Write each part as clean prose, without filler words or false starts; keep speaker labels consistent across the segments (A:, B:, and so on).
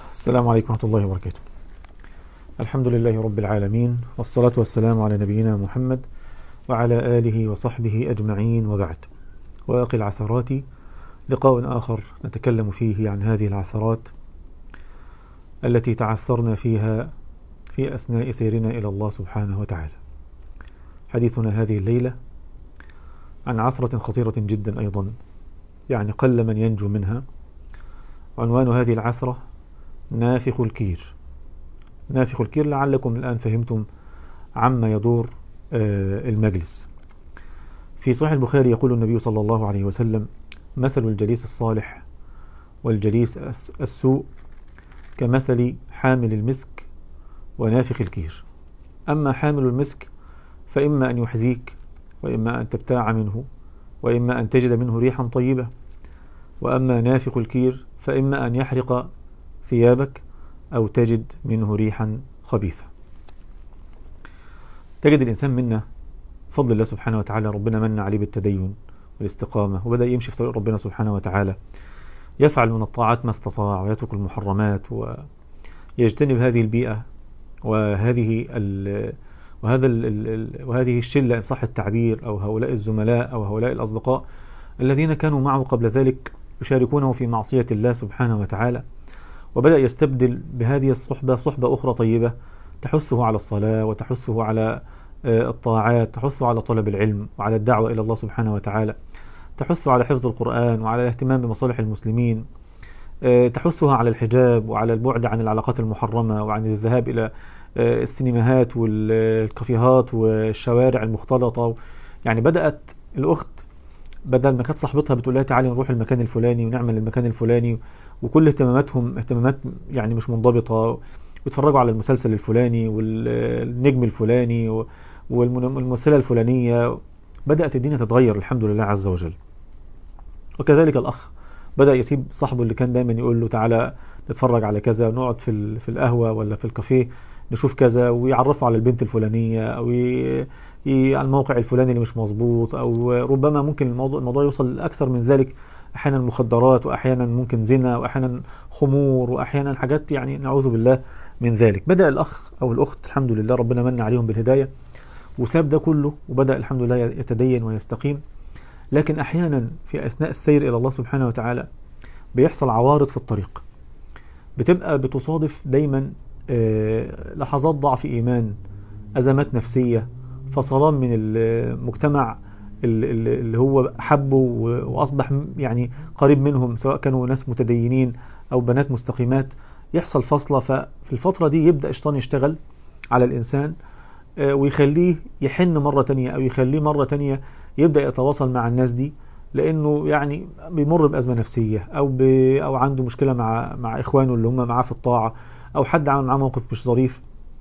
A: السلام عليكم ورحمة الله وبركاته. الحمد لله رب العالمين، والصلاة والسلام على نبينا محمد وعلى آله وصحبه أجمعين، وبعد. وأقي العثرات، لقاء آخر نتكلم فيه عن هذه العثرات التي تعثرنا فيها في أثناء سيرنا إلى الله سبحانه وتعالى. حديثنا هذه الليلة عن عثرة خطيرة جدا أيضا، يعني قل من ينجو منها. عنوان هذه العثرة نافخ الكير. نافخ الكير، لعلكم الآن فهمتم عما يدور المجلس. في صحيح البخاري يقول النبي صلى الله عليه وسلم: مثل الجليس الصالح والجليس السوء كمثل حامل المسك ونافخ الكير. أما حامل المسك فإما أن يحذيك، وإما أن تبتاع منه، وإما أن تجد منه ريحا طيبة. وأما نافخ الكير فإما أن يحرق ثيابك أو تجد منه ريحا خبيثة. تجد الإنسان منا فضل الله سبحانه وتعالى، ربنا من عليه بالتدين والاستقامة، وبدأ يمشي في طريق ربنا سبحانه وتعالى، يفعل من الطاعات ما استطاع ويترك المحرمات، ويجتنب هذه البيئة وهذه الشلة إن صح التعبير، أو هؤلاء الزملاء أو هؤلاء الأصدقاء الذين كانوا معه قبل ذلك يشاركونه في معصية الله سبحانه وتعالى. وبدأ يستبدل بهذه الصحبة صحبة أخرى طيبة تحثه على الصلاة، وتحثه على الطاعات، تحثه على طلب العلم وعلى الدعوة إلى الله سبحانه وتعالى، تحثه على حفظ القرآن وعلى الاهتمام بمصالح المسلمين، تحثها على الحجاب وعلى البعد عن العلاقات المحرمة وعن الذهاب إلى السينماهات والكافيهات والشوارع المختلطة. يعني بدأت الأخت بدل ما كانت صاحبتها بتقول لها تعالي نروح المكان الفلاني ونعمل المكان الفلاني، وكل اهتماماتهم اهتمامات يعني مش منضبطة، بيتفرجوا على المسلسل الفلاني والنجم الفلاني والممثلة الفلانية، بدأت الدنيا تتغير الحمد لله عز وجل. وكذلك الأخ بدأ يسيب صاحبه اللي كان دايما يقول له تعالى نتفرج على كذا، نقعد في القهوة ولا في الكافيه نشوف كذا، ويعرفوا على البنت الفلانية، أو على الموقع الفلاني اللي مش مظبوط، أو ربما ممكن الموضوع يوصل أكثر من ذلك، أحيانا مخدرات، وأحيانا ممكن زنا، وأحيانا خمور، وأحيانا حاجات يعني نعوذ بالله من ذلك. بدأ الأخ أو الأخت الحمد لله ربنا من عليهم بالهداية وساب ده كله، وبدأ الحمد لله يتدين ويستقيم. لكن أحيانا في أثناء السير إلى الله سبحانه وتعالى بيحصل عوارض في الطريق، بتبقى بتصادف دايما لحظات ضعف إيمان، أزمات نفسية، فصلان من المجتمع اللي هو حبه وأصبح يعني قريب منهم، سواء كانوا ناس متدينين أو بنات مستقيمات، يحصل فصلة. ففي الفترة دي يبدأ الشيطان يشتغل على الإنسان ويخليه يحن مرة تانية، أو يخليه مرة تانية يبدأ يتواصل مع الناس دي، لأنه يعني بيمر بأزمة نفسية، أو عنده مشكلة مع إخوانه اللي هم معاه في الطاعة، أو حد عمل معاه موقف مش ظريف،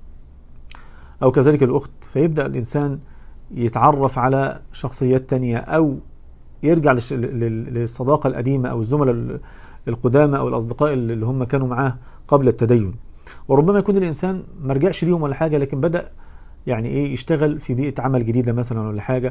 A: أو كذلك الأخت. فيبدأ الإنسان يتعرف على شخصيات تانية، أو يرجع للصداقة القديمة أو الزملاء القدامى أو الأصدقاء اللي هم كانوا معاه قبل التدين. وربما يكون الإنسان ما رجعش ليهم ولا حاجة، لكن بدأ يعني إيه يشتغل في بيئة عمل جديدة مثلا ولا حاجة،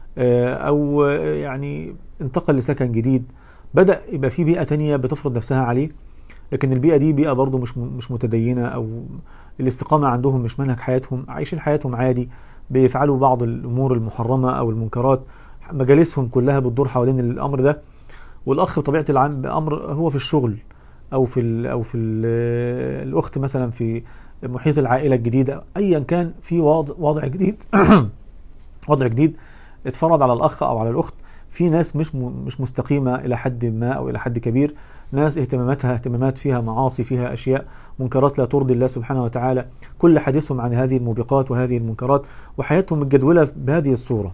A: أو يعني انتقل لسكن جديد، بدأ يبقى في بيئة تانية بتفرض نفسها عليه، لكن البيئة دي بيئة برضو مش متدينة، أو الاستقامة عندهم مش منهج حياتهم، عايشين حياتهم عادي، بيفعلوا بعض الأمور المحرمة أو المنكرات، مجالسهم كلها بتدور حوالين الأمر ده. والأخ بطبيعة الأمر هو في الشغل، أو في الأخت مثلا في محيط العائلة الجديدة، أيا كان في وضع جديد وضع جديد اتفرض على الأخ أو على الأخت. في ناس مش مستقيمة إلى حد ما أو إلى حد كبير، ناس اهتمامات فيها معاصي، فيها أشياء منكرات لا ترضي الله سبحانه وتعالى، كل حديثهم عن هذه الموبقات وهذه المنكرات، وحياتهم متجدولة بهذه الصورة.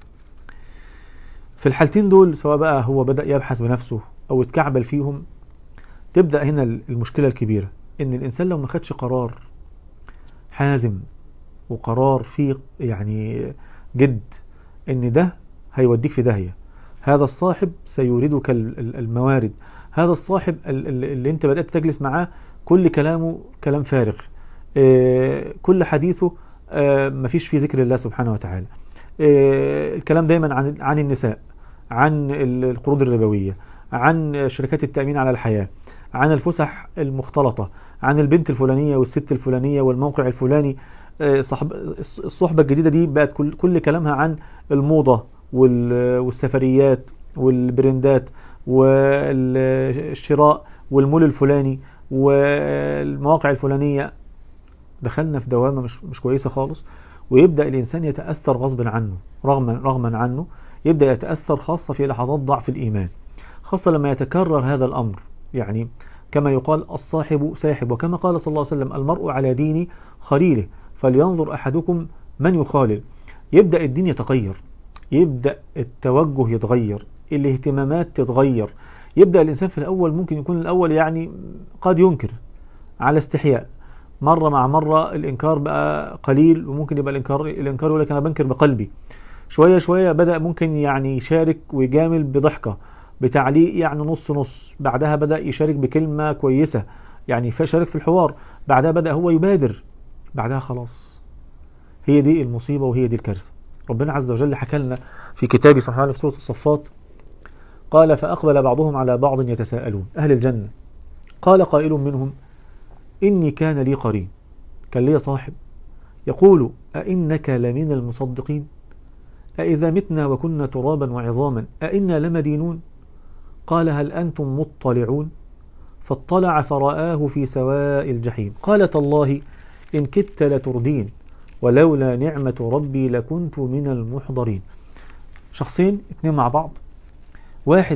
A: في الحالتين دول، سواء بقى هو بدأ يبحث بنفسه أو اتكعبل فيهم، تبدأ هنا المشكلة الكبيرة، إن الإنسان لو ما خدش قرار حازم وقرار فيه يعني جد، إن ده هيوديك في داهية، هذا الصاحب سيوردك الموارد، هذا الصاحب اللي انت بدأت تجلس معاه كل كلامه كلام فارغ، كل حديثه مفيش فيه ذكر الله سبحانه وتعالى، الكلام دايما عن النساء، عن القروض الربوية، عن شركات التأمين على الحياة، عن الفسح المختلطة، عن البنت الفلانية والست الفلانية والموقع الفلاني. الصحبة الجديدة دي بقت كل كلامها عن الموضة والسفريات والبرندات والشراء والمول الفلاني والمواقع الفلانية. دخلنا في دوامة مش كويسة خالص. ويبدأ الإنسان يتأثر غصبا عنه، رغما عنه يبدأ يتأثر، خاصة في لحظات ضعف الإيمان، خاصة لما يتكرر هذا الأمر. يعني كما يقال الصاحب ساحب، وكما قال صلى الله عليه وسلم المرء على دين خليله فلينظر أحدكم من يخالل. يبدأ الدين يتغير، يبدأ التوجه يتغير، الاهتمامات تتغير. يبدأ الإنسان في الأول ممكن يكون الأول يعني قد ينكر على استحياء، مرة مع مرة الإنكار بقى قليل، وممكن يبقى الإنكار يقول لك أنا بنكر بقلبي. شوية شوية بدأ ممكن يعني يشارك ويجامل بضحكة، بتعليق يعني نص نص. بعدها بدأ يشارك بكلمة كويسة، يعني شارك في الحوار. بعدها بدأ هو يبادر، بعدها خلاص. هي دي المصيبة وهي دي الكارثة. ربنا عز وجل حكى لنا في كتابه سبحانه في سورة الصفات، قال فأقبل بعضهم على بعض يتساءلون. أهل الجنة قال قائل منهم إني كان لي قرين، كان لي صاحب، يقول أئنك لمن المصدقين أإذا متنا وكنا ترابا وعظاما أئنا لمدينون. قال هل أنتم مطلعون؟ فاطلع فرآه في سواء الجحيم قال تالله إن كدت لتردين ولولا نعمة ربي لكنت من المحضرين. شخصين اتنين مع بعض، واحد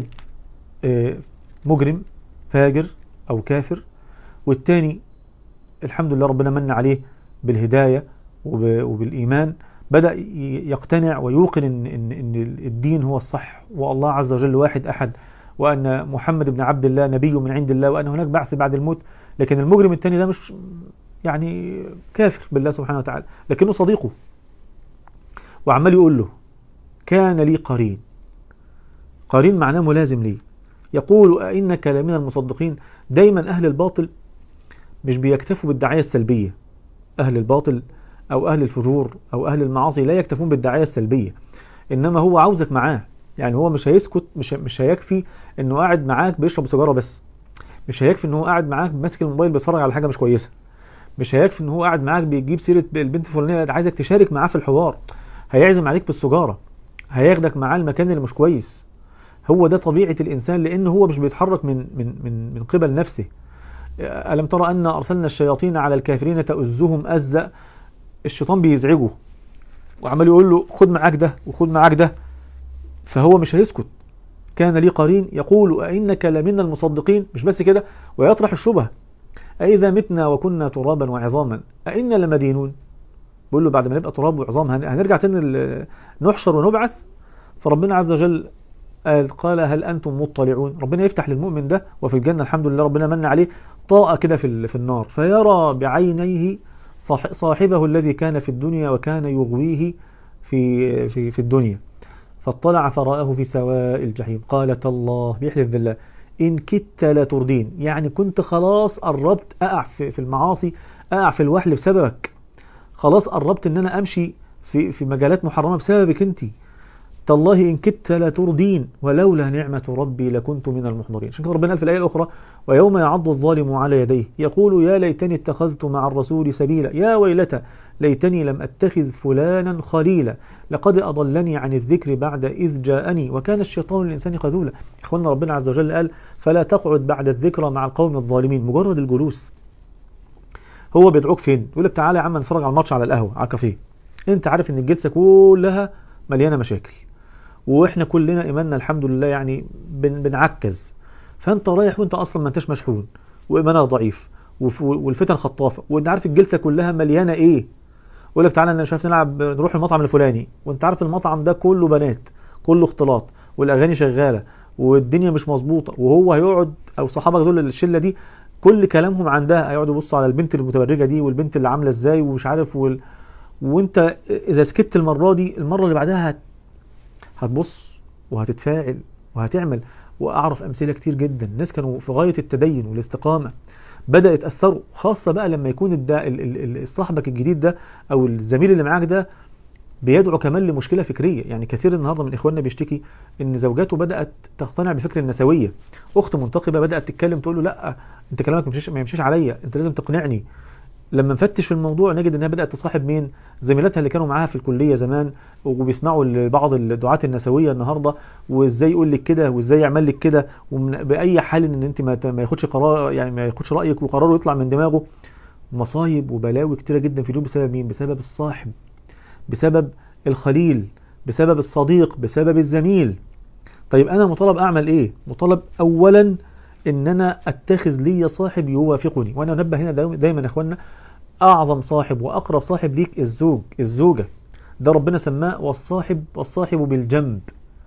A: مجرم فاجر أو كافر، والتاني الحمد لله ربنا من عليه بالهداية وبالإيمان، بدأ يقتنع ويوقن إن الدين هو الصح، والله عز وجل واحد أحد، وأن محمد بن عبد الله نبي من عند الله، وأن هناك بعث بعد الموت. لكن المجرم التاني ده مش يعني كافر بالله سبحانه وتعالى، لكنه صديقه، وعمال يقول له كان لي قرين. قرين معناه ملازم لي، يقول أئنك لمن المصدقين. دايما أهل الباطل مش بيكتفوا بالدعاية السلبية. أهل الباطل أو أهل الفجور أو أهل المعاصي لا يكتفون بالدعاية السلبية، إنما هو عاوزك معاه. يعني هو مش هيسكت، مش هيكفي إنه قاعد معاك بيشرب سيجارة بس، مش هيكفي إنه قاعد معاك ماسك الموبايل بيتفرج على حاجة مش كويسة، مش هيكفي إنه هو قاعد معاك بيجيب سيرة البنت الفلانية، عايزك تشارك معاه في الحوار، هيعزم عليك بالسجارة، هياخدك معاه المكان اللي مش كويس. هو ده طبيعة الإنسان، لأنه هو مش بيتحرك من قبل نفسه. ألم ترى أن أرسلنا الشياطين على الكافرين تؤزهم أزا. الشيطان بيزعجه وعمال يقول له خد معاك ده وخد معاك ده، فهو مش هيسكت. كان لي قرين يقول أئنك لمن المصدقين. مش بس كده، ويطرح الشبهة أئذا متنا وكنا ترابا وعظاما أئنا لمدينون. بيقول له بعد ما نبقى تراب وعظام هنرجع تاني نحشر ونبعث. فربنا عز وجل قال هل أنتم مطلعون. ربنا يفتح للمؤمن ده وفي الجنة الحمد لله ربنا من عليه طاقة كده في النار، فيرى بعينيه صاحبه الذي كان في الدنيا وكان يغويه في الدنيا. فاطلع فرآه في سواء الجحيم قال تالله، بيحلف بالله إن كدت لتردين، يعني كنت خلاص قربت أقع في المعاصي، أقع في الوحل بسببك، خلاص قربت إن أنا أمشي في مجالات محرمة بسببك أنت. تالله إن كدت لتردين ولولا نعمة ربي لكنت من المحضرين. عشان كده ربنا قال في الآية الأخرى ويوم يعض الظالم على يديه يقول يا ليتني اتخذت مع الرسول سبيلا يا ويلتى ليتني لم أتخذ فلانا خليلا لقد أضلني عن الذكر بعد إذ جاءني وكان الشيطان للإنسان خذولا. إخواننا ربنا عز وجل قال فلا تقعد بعد الذكرى مع القوم الظالمين. مجرد الجلوس، هو بيدعوك فين؟ يقول لك تعالى يا عم نتفرج على الماتش على القهوة على الكافيه، أنت عارف إن الجلسة كلها مليانة مشاكل، واحنا كلنا ايماننا الحمد لله يعني بنعكز، فانت رايح وانت اصلا ما انتش مشحون وايمانك ضعيف والفتن خطافه، وانت عارف الجلسه كلها مليانه ايه. يقول لك تعالى انا مش عارف نلعب نروح المطعم الفلاني، وانت عارف المطعم ده كله بنات، كله اختلاط، والاغاني شغاله والدنيا مش مظبوطه، وهو هيقعد او صحابك دول الشله دي كل كلامهم عندها هيقعدوا يبصوا على البنت المتبرجه دي والبنت اللي عامله ازاي ومش عارف وانت اذا سكت المره دي المره اللي بعدها هتبص وهتتفاعل وهتعمل. وأعرف أمثلة كتير جدا ناس كانوا في غاية التدين والاستقامة بدأ يتأثروا، خاصة بقى لما يكون صاحبك الجديد ده أو الزميل اللي معاك ده بيدعو كمان لمشكله فكريه. يعني كثير النهارده من اخواننا بيشتكي ان زوجاته بدات تقتنع بفكر النسويه. اخت منتقبه بدات تتكلم تقول له لا، انت كلامك ما يمشيش عليا، انت لازم تقنعني. لما نفتش في الموضوع نجد انها بدات تصاحب مين؟ زميلاتها اللي كانوا معاها في الكليه زمان، وبيسمعوا لبعض الدعاة النسويه النهارده، وازاي يقول لك كده وازاي يعمل لك كده، باي حال ان انت ما ياخدش قرار، يعني ما ياخدش رايك وقراره يطلع من دماغه. مصايب وبلاوي كتيره جدا في اليوم بسبب مين؟ بسبب الصاحب، بسبب الخليل، بسبب الصديق، بسبب الزميل. طيب انا مطالب اعمل ايه؟ مطالب اولا ان انا اتخذ لي صاحب يوافقني. وانا انبه هنا دايما يا اخوانا، اعظم صاحب واقرب صاحب ليك الزوجه. ده ربنا سماه والصاحب بالجنب.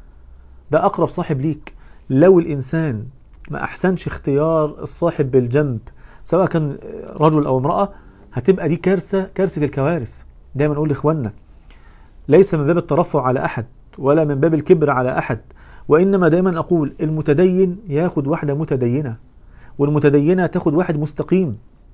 A: ده اقرب صاحب ليك. لو الانسان ما احسنش اختيار الصاحب بالجنب، سواء كان رجل او امراه، هتبقى دي كارثه الكوارث. دايما اقول لاخواننا، ليس من باب الترفع على احد ولا من باب الكبر على احد، وانما دايما اقول المتدين ياخد واحده متدينه، والمتدينه تاخد واحد مستقيم.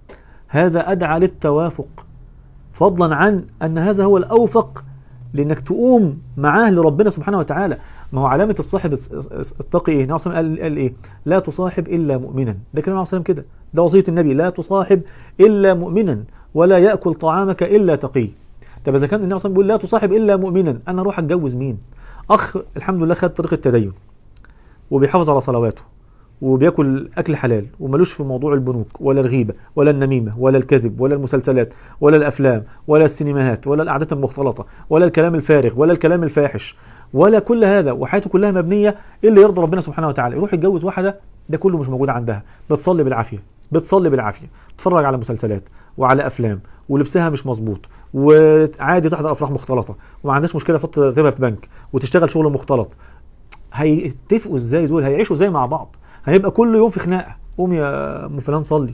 A: هذا ادعى للتوافق، فضلا عن ان هذا هو الاوفق لانك تقوم معاه لربنا سبحانه وتعالى. ما هو علامه الصاحب التقي ايه؟ النبي صلى الله عليه وسلم قال ايه؟ لا تصاحب الا مؤمنا. ده كلام النبي صلى الله عليه وسلم كده، ده وصيه النبي، لا تصاحب الا مؤمنا ولا ياكل طعامك الا تقي. طب اذا كان النبي صلى الله عليه وسلم بيقول لا تصاحب الا مؤمنا، انا اروح اتجوز مين؟ اخ الحمد لله خد طريق التدين وبيحافظ على صلواته وبياكل اكل حلال وملوش في موضوع البنوك ولا الغيبه ولا النميمه ولا الكذب ولا المسلسلات ولا الافلام ولا السينماهات ولا القعدات المختلطه ولا الكلام الفارغ ولا الكلام الفاحش ولا كل هذا، وحياته كلها مبنيه اللي يرضي ربنا سبحانه وتعالى، يروح يتجوز واحده ده كله مش موجود عندها، بتصلي بالعافيه، تتفرج على مسلسلات وعلى افلام، ولبسها مش مظبوط، وعادي تحضر افراح مختلطه، وما عندهاش مشكله تحط راتبها في بنك وتشتغل شغل مختلط. هيتفقوا ازاي دول؟ هيعيشوا ازاي مع بعض؟ هيبقى كل يوم في خناقه، قوم يا ام فلان صلي.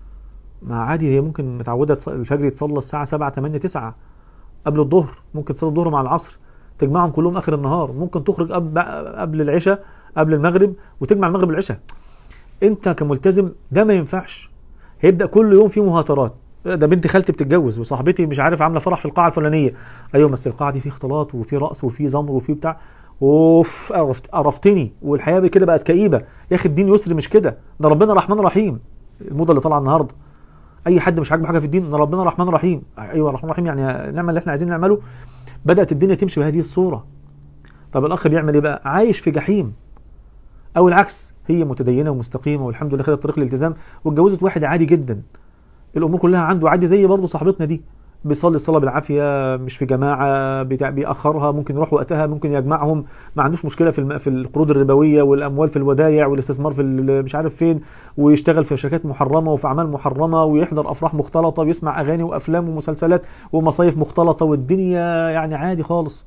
A: ما عادي، هي ممكن متعوده الفجر يتصلى الساعه 7 8 9 قبل الظهر، ممكن تصلي الظهر مع العصر، تجمعهم كلهم اخر النهار، ممكن تخرج قبل العشاء، قبل المغرب، وتجمع المغرب والعشاء. انت كملتزم ده ما ينفعش. هيبدا كل يوم في مهاترات، ده بنت خالتي بتتجوز وصاحبتي مش عارف عامله فرح في القاعه الفلانيه. ايوه بس القاعه دي في اختلاط وفي رقص وفي زمر وفي بتاع، اوف قرفتني، والحياه كده بقت كئيبه. يا اخي الدين يسر مش كده، ده ربنا رحمن رحيم. الموضه اللي طالعه النهارده، اي حد مش عاجبه حاجه في الدين ان ربنا رحمن رحيم. ايوه رحمن رحيم، يعني نعمل اللي احنا عايزين نعمله. بدات الدنيا تمشي بهذه الصوره. طب الاخ بيعمل ايه بقى؟ عايش في جحيم. او العكس، هي متدينه ومستقيمه والحمد لله خدت طريق الالتزام واتجوزت واحد عادي جدا، الامور كلها عنده عادي، زي برضه صاحبتنا دي بيصلي الصلاه بالعافيه، مش في جماعه، بيأخرها، ممكن يروح وقتها، ممكن يجمعهم، ما عندوش مشكله في القروض الربويه والاموال في الودايع والاستثمار في مش عارف فين، ويشتغل في شركات محرمه وفي اعمال محرمه ويحضر افراح مختلطه ويسمع اغاني وافلام ومسلسلات ومصايف مختلطه، والدنيا يعني عادي خالص.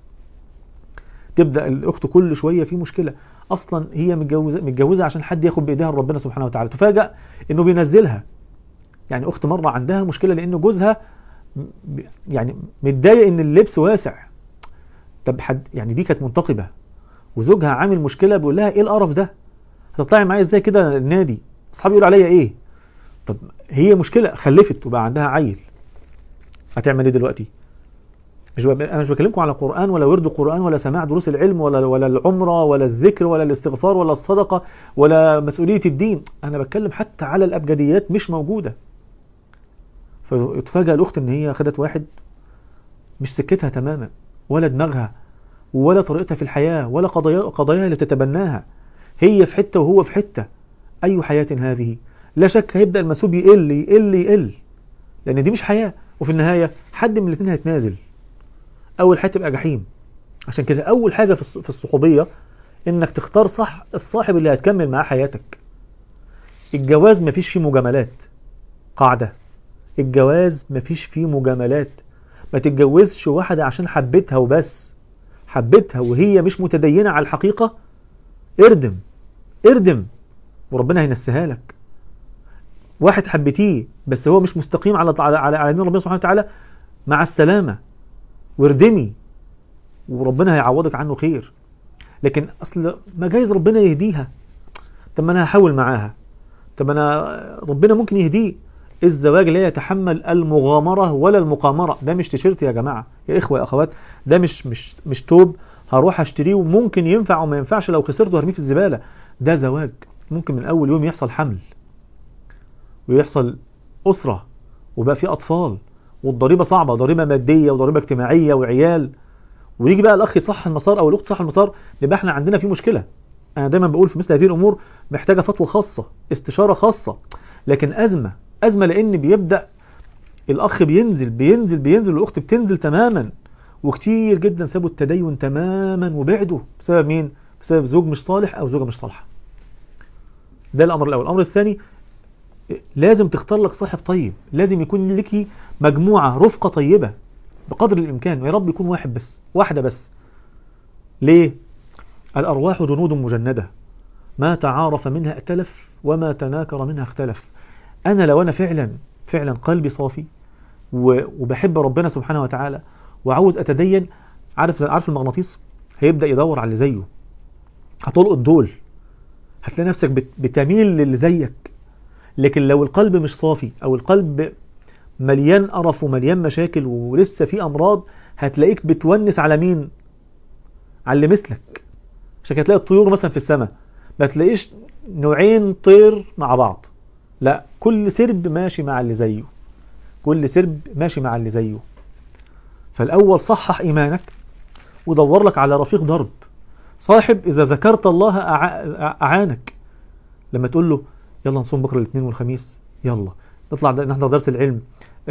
A: تبدا الاخت كل شويه في مشكله، اصلا هي متجوزه عشان حد ياخد بايديها لربنا سبحانه وتعالى، تفاجأ انه بينزلها. يعني اخت مره عندها مشكله لان جوزها يعني متضايق ان اللبس واسع. طب حد يعني دي كانت منتقبه وزوجها عامل مشكله، بيقول لها ايه القرف ده؟ هتطلعي معايا ازاي كده النادي؟ اصحابي يقولوا عليا ايه؟ طب هي مشكله، خلفت وبقى عندها عيل، هتعمل ايه دلوقتي؟ انا مش بكلمكم على قران ولا ورد قران ولا سماع دروس العلم ولا العمره ولا الذكر ولا الاستغفار ولا الصدقه ولا مسؤوليه الدين، انا بتكلم حتى على الابجديات مش موجوده. فتفاجأ الاخت ان هي خدت واحد مش سكتها تماما، ولا دماغها ولا طريقتها في الحياه ولا قضاياها اللي تتبناها، هي في حته وهو في حته. اي حياه هذه؟ لا شك هيبدا المسؤول يقل، لان دي مش حياه، وفي النهايه حد من الاثنين هيتنازل، اول حاجه تبقى جحيم. عشان كده اول حاجه في الصحوبيه انك تختار صح الصاحب اللي هتكمل معاه حياتك. الجواز مفيش فيه مجاملات، قاعده، الجواز مفيش فيه مجاملات. ما تتجوزش واحده عشان حبيتها وبس، حبيتها وهي مش متدينه على الحقيقه، اردم وربنا هينسيها لك. واحد حبيتيه بس هو مش مستقيم على دين ربنا سبحانه وتعالى، مع السلامه واردمي وربنا هيعوضك عنه خير. لكن اصل ما جايز ربنا يهديها، طب ما انا هحاول معاها، طب انا ربنا ممكن يهديه. الزواج لا يتحمل المغامرة ولا المقامرة. ده مش تيشيرت يا جماعة يا إخوة يا أخوات، ده مش توب هروح أشتريه وممكن ينفع وما ينفعش، لو خسرته هرميه في الزبالة. ده زواج ممكن من أول يوم يحصل حمل ويحصل أسرة وبقى في أطفال، والضريبة صعبة، ضريبة مادية وضريبة اجتماعية وعيال، ويجي بقى الأخ صح المسار أو الأخت صح المسار، يبقى احنا عندنا في مشكلة. أنا دايما بقول في مثل هذه الأمور محتاجة فتوى خاصة، استشارة خاصة. لكن أزمة لأن بيبدأ الأخ بينزل والأخت بتنزل تماما، وكتير جدا سابوا التدين تماما وبعدوا بسبب مين؟ بسبب زوج مش صالح أو زوجة مش صالحة. ده الأمر الأول. الأمر الثاني، لازم تختار لك صاحب طيب، لازم يكون لك مجموعة رفقة طيبة بقدر الإمكان، ويا رب يكون واحد بس، واحدة بس. ليه؟ الأرواح جنود مجندة، ما تعارف منها ائتلف وما تناكر منها اختلف. أنا لو أنا فعلا قلبي صافي وبحب ربنا سبحانه وتعالى وعاوز أتدين، عارف المغناطيس هيبدأ يدور على اللي زيه، هتلقط دول، هتلاقي نفسك بتميل للي زيك. لكن لو القلب مش صافي أو القلب مليان قرف ومليان مشاكل ولسه في أمراض، هتلاقيك بتونس على مين؟ على اللي مثلك. عشان كده تلاقي الطيور مثلا في السماء ما تلاقيش نوعين طير مع بعض، لا، كل سرب ماشي مع اللي زيه، كل سرب ماشي مع اللي زيه. فالأول صحح إيمانك ودور لك على رفيق درب، صاحب إذا ذكرت الله أعانك. لما تقول له يلا نصوم بكرة الاثنين والخميس، يلا نطلع نحضر درس العلم،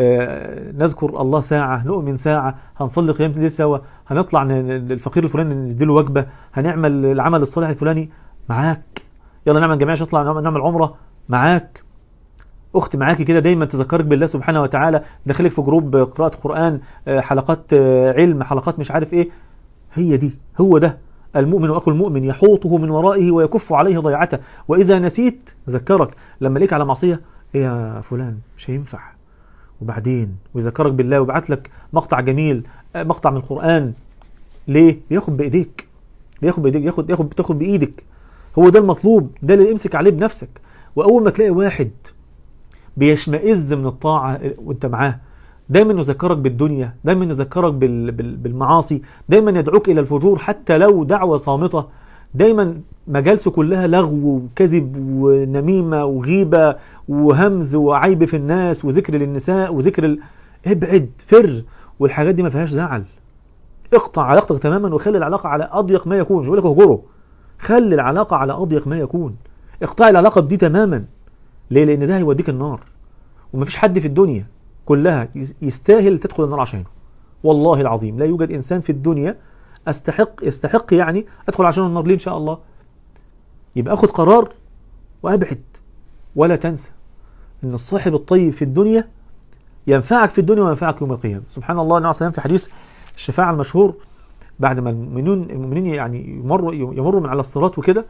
A: نذكر الله ساعة، نؤمن ساعة، هنصلي قيام الليل سوا، هنطلع الفقير الفلاني نديله وجبة، هنعمل العمل الصالح الفلاني، معاك. يلا نعمل جماعة، نطلع نعمل عمرة، معاك. أخت معاكي كده دايما تذكرك بالله سبحانه وتعالى، داخلك في جروب قراءة قرآن، حلقات علم، حلقات مش عارف إيه. هو ده المؤمن وأخو المؤمن، يحوطه من ورائه ويكف عليه ضيعته، وإذا نسيت ذكرك. لما ليك على معصية، إيه يا فلان مش هينفع، وبعدين ويذكرك بالله ويبعت لك مقطع جميل، مقطع من القرآن. ليه؟ بياخد بإيديك، بتاخد بإيدك. هو ده المطلوب، ده اللي امسك عليه بنفسك. وأول ما تلاقي واحد بيشمئز من الطاعة وانت معاه، دايما يذكرك بالدنيا، دايما يذكرك بالمعاصي، دايما يدعوك إلى الفجور حتى لو دعوة صامتة، دايما مجالسه كلها لغو وكذب ونميمة وغيبة وهمز وعيب في الناس وذكر للنساء وذكر ابعد، فر. والحاجات دي ما فيهاش زعل. اقطع علاقتك تماما وخلي العلاقة على أضيق ما يكون. مش بقول لك اهجره، خلي العلاقة على أضيق ما يكون. اقطع العلاقة بدي تماما. ليه؟ لأن ده هيوديك النار، ومفيش حد في الدنيا كلها يستاهل تدخل النار عشانه. والله العظيم لا يوجد إنسان في الدنيا يستحق يعني أدخل عشان النار. ليه؟ إن شاء الله. يبقى أخذ قرار وأبعد. ولا تنسى أن الصاحب الطيب في الدنيا ينفعك في الدنيا وينفعك يوم القيامة. سبحان الله. النبي عليه الصلاة والسلام في حديث الشفاعة المشهور، بعد ما المؤمنين يعني يمروا من على الصراط وكده،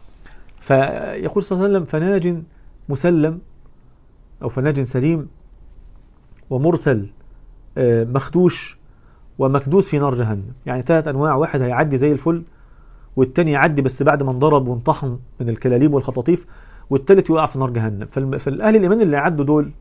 A: فيقول صلى الله عليه وسلم: فناج مسلم أو فناج سليم، ومرسل مخدوش، ومكدوس في نار جهنم. يعني 3 أنواع، واحد هيعدي زي الفل، والتاني يعدي بس بعد ما انضرب وانطحن من الكلاليب والخطاطيف، والتالت يقع في نار جهنم. فالأهل الإيمان اللي عدوا دول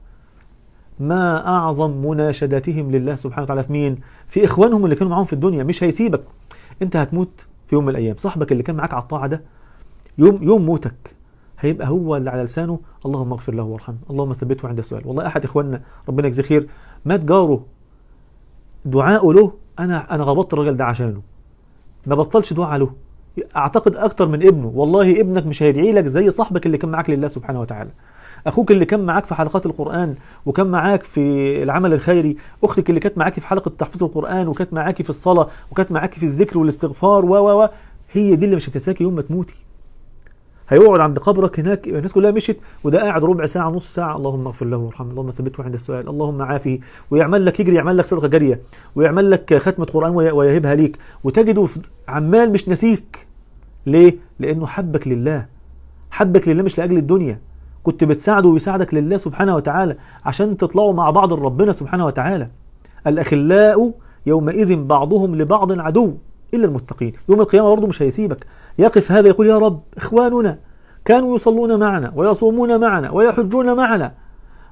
A: ما أعظم مناشدتهم لله سبحانه وتعالى في مين؟ في إخوانهم اللي كانوا معاهم في الدنيا. مش هيسيبك، أنت هتموت في يوم من الأيام. صاحبك اللي كان معاك على الطاعة ده يوم موتك هيبقى هو اللي على لسانه: اللهم اغفر له وارحمه، اللهم ثبته عند السؤال. والله أحد إخواننا ربنا يجزيه خير مات جاره، دعاءه له أنا غبطت الراجل ده عشانه، ما بطلش دعاء له. أعتقد أكتر من ابنه. والله ابنك مش هيدعي لك زي صاحبك اللي كان معاك لله سبحانه وتعالى، أخوك اللي كان معاك في حلقات القرآن وكان معاك في العمل الخيري، أختك اللي كانت معاك في حلقة تحفيظ القرآن وكانت معاك في الصلاة وكانت معاك في الذكر والاستغفار هي دي اللي مش هتنساكي يوم ما تموتي. هيقعد عند قبرك هناك، الناس كلها مشيت وده قاعد ربع ساعة نص ساعة: اللهم اغفر له وارحمه، اللهم ثبته عند السؤال، اللهم عافيه. ويعمل لك يعمل لك صدقة جارية، ويعمل لك ختمة قرآن ويهبها ليك، وتجده عمال مش نسيك. ليه؟ لأنه حبك لله، مش لأجل الدنيا. كنت بتساعده ويساعدك لله سبحانه وتعالى عشان تطلعوا مع بعض لربنا سبحانه وتعالى. الأخلاء يومئذ بعضهم لبعض عدو إلا المتقين. يوم القيامة برضه مش هيسيبك. يقف هذا يقول: يا رب، إخواننا كانوا يصلون معنا ويصومون معنا ويحجون معنا،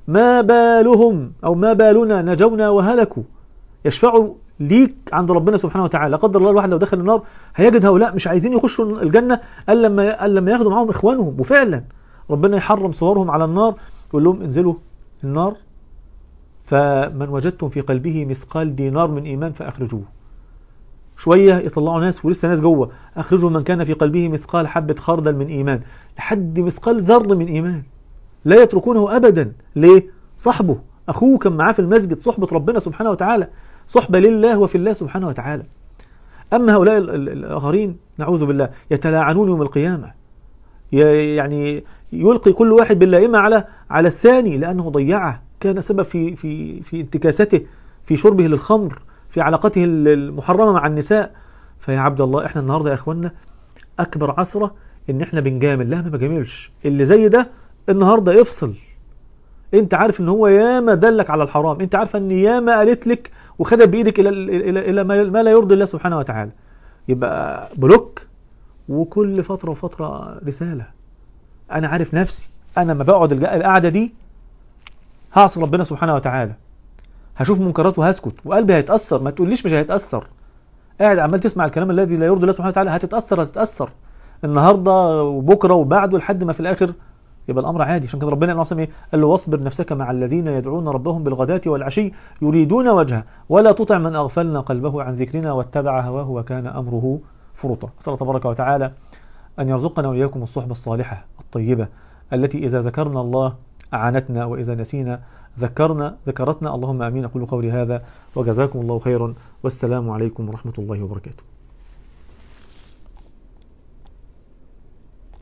A: ما بالهم أو ما بالنا نجونا وهلكوا، يشفعوا ليك عند ربنا سبحانه وتعالى. لا قدر الله الواحد لو دخل النار هيجد هؤلاء مش عايزين يخشوا الجنة إلا لما ياخدوا معاهم إخوانهم، وفعلا ربنا يحرم صورهم على النار، يقول لهم انزلوا النار فمن وجدتم في قلبه مثقال دينار من إيمان فأخرجوه. شوية يطلعوا ناس ولسه ناس جوه، أخرجوا من كان في قلبه مثقال حبة خردل من إيمان، لحد مثقال ذر من إيمان لا يتركونه أبدا. ليه؟ صحبه، أخوه كان معاه في المسجد، صحبة ربنا سبحانه وتعالى، صحبة لله وفي الله سبحانه وتعالى. أما هؤلاء الآخرين نعوذ بالله يتلاعنون يوم القيامة، يعني يلقي كل واحد باللائمة على الثاني، لأنه ضيعه، كان سبب في انتكاسته، في شربه للخمر، في علاقته المحرمة مع النساء. فيا عبد الله احنا النهاردة يا اخوانا أكبر عثرة إن احنا بنجامل. لا، ما بجاملش، اللي زي ده النهاردة يفصل. انت عارف ان هو ياما دلك على الحرام، انت عارف ان ياما قالت لك وخدت بايدك الى ما لا يرضي الله سبحانه وتعالى، يبقى بلوك. وكل فترة وفترة رسالة. انا عارف نفسي، انا ما بقعد القعدة دي هعصي ربنا سبحانه وتعالى، هشوف منكرات وهسكت وقلبي هيتأثر. ما تقوليش مش هيتأثر، قاعد عمال تسمع الكلام الذي لا يرضي الله سبحانه وتعالى، هتتأثر النهاردة وبكرة وبعده لحد ما في الآخر يبقى الأمر عادي. عشان كده ربنا قال له واصبر نفسك مع الذين يدعون ربهم بالغداة والعشي يريدون وجهه ولا تطع من أغفلنا قلبه عن ذكرنا واتبع هواه وكان أمره فرطا. أسأل الله تبارك وتعالى أن يرزقنا وإياكم الصحبة الصالحة الطيبة التي إذا ذكرنا الله أعانتنا وإذا نسينا ذكرتنا. اللهم آمين. أقول قولي هذا وجزاكم الله خيرا، والسلام عليكم ورحمة الله وبركاته.